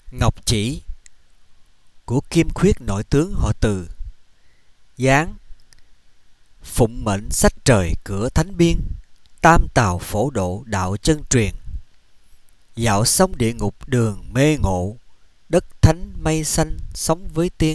Ngọc chỉ của Kim Khuyết nội tướng họ Từ. Dán phụng mệnh sách trời cửa thánh biên, tam tào phổ độ đạo chân truyền. Dạo sông địa ngục đường mê ngộ, đất thánh mây xanh sống với tiên.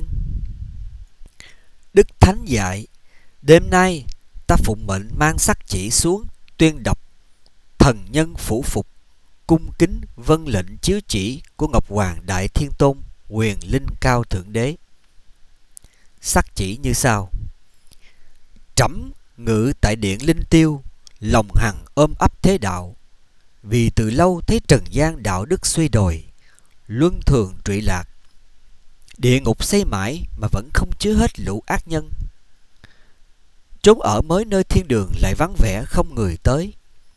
Đức Thánh dạy: đêm nay ta phụng mệnh mang sắc chỉ xuống, tuyên đọc thần nhân phủ phục, cung kính vâng lệnh chiếu chỉ của Ngọc Hoàng Đại Thiên Tôn, quyền linh cao thượng đế. Sắc chỉ như sau: trẫm ngự tại điện linh tiêu, lòng hằng ôm ấp thế đạo. Vì từ lâu thấy trần gian đạo đức suy đồi, luân thường trụy lạc, địa ngục xây mãi mà vẫn không chứa hết lũ ác nhân. Trốn ở mới nơi thiên đường lại vắng vẻ không người tới.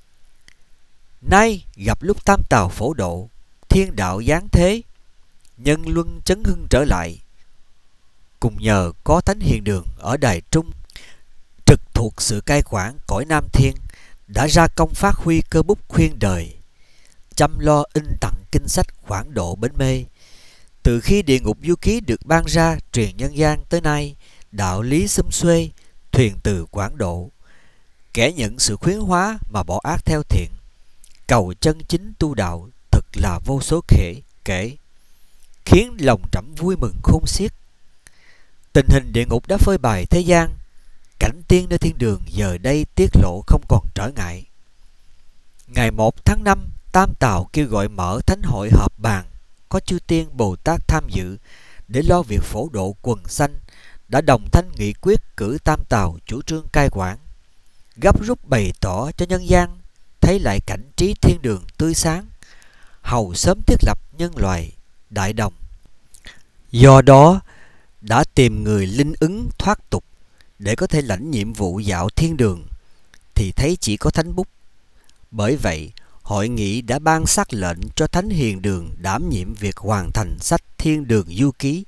Nay gặp lúc tam tào phổ độ, thiên đạo giáng thế, nhân luân chấn hưng trở lại. Cùng nhờ có thánh hiền đường ở đài trung, trực thuộc sự cai quản cõi Nam Thiên, đã ra công phát huy cơ bút khuyên đời, chăm lo in tặng kinh sách quảng độ bến mê. Từ khi địa ngục du ký được ban ra truyền nhân gian tới nay, đạo lý xum xuê, thuyền từ quảng độ. Kẻ nhận sự khuyến hóa mà bỏ ác theo thiện, cầu chân chính tu đạo thật là vô số kể, khiến lòng trẫm vui mừng khôn xiết. Tình hình địa ngục đã phơi bày thế gian, cảnh tiên nơi thiên đường giờ đây tiết lộ không còn trở ngại. Ngày 1 tháng 5, tam tào kêu gọi mở thánh hội họp bàn, có chư tiên Bồ Tát tham dự để lo việc phổ độ quần sanh, đã đồng thanh nghị quyết cử tam tào chủ trương cai quản, gấp rút bày tỏ cho nhân gian thấy lại cảnh trí thiên đường tươi sáng, hầu sớm thiết lập nhân loại đại đồng. Do đó đã tìm người linh ứng thoát tục để có thể lãnh nhiệm vụ dạo thiên đường, thì thấy chỉ có thánh bút. Bởi vậy hội nghị đã ban sắc lệnh cho thánh hiền đường đảm nhiệm việc hoàn thành sách thiên đường du ký.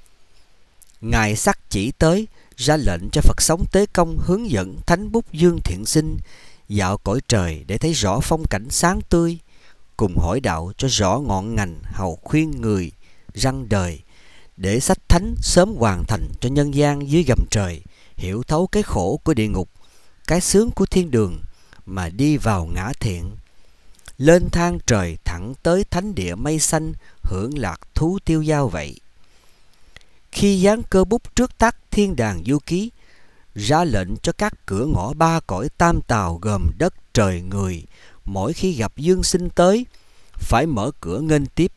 Ngài sắc chỉ tới, ra lệnh cho Phật sống Tế Công hướng dẫn thánh bút Dương Thiện Sinh dạo cõi trời để thấy rõ phong cảnh sáng tươi, cùng hỏi đạo cho rõ ngọn ngành, hầu khuyên người răng đời, để sách thánh sớm hoàn thành cho nhân gian dưới gầm trời hiểu thấu cái khổ của địa ngục, cái sướng của thiên đường, mà đi vào ngã thiện, lên thang trời thẳng tới thánh địa mây xanh, hưởng lạc thú tiêu dao vậy. Khi dán cơ bút trước tác thiên đàng du ký, ra lệnh cho các cửa ngõ ba cõi tam tào gồm đất trời người, mỗi khi gặp dương sinh tới phải mở cửa nghênh tiếp,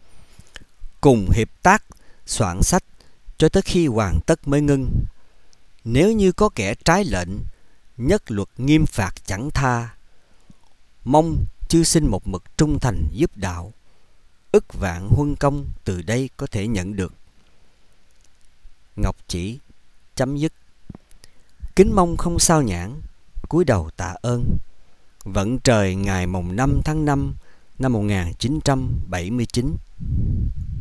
cùng hiệp tác soạn sách cho tới khi hoàn tất mới ngưng. Nếu như có kẻ trái lệnh, nhất luật nghiêm phạt chẳng tha. Mong chư sinh một mực trung thành giúp đạo, ức vạn huân công từ đây có thể nhận được. Ngọc chỉ chấm dứt. Kính mong không sao nhãn, cúi đầu tạ ơn. Vận trời ngày mùng 5 tháng 5 năm 1979.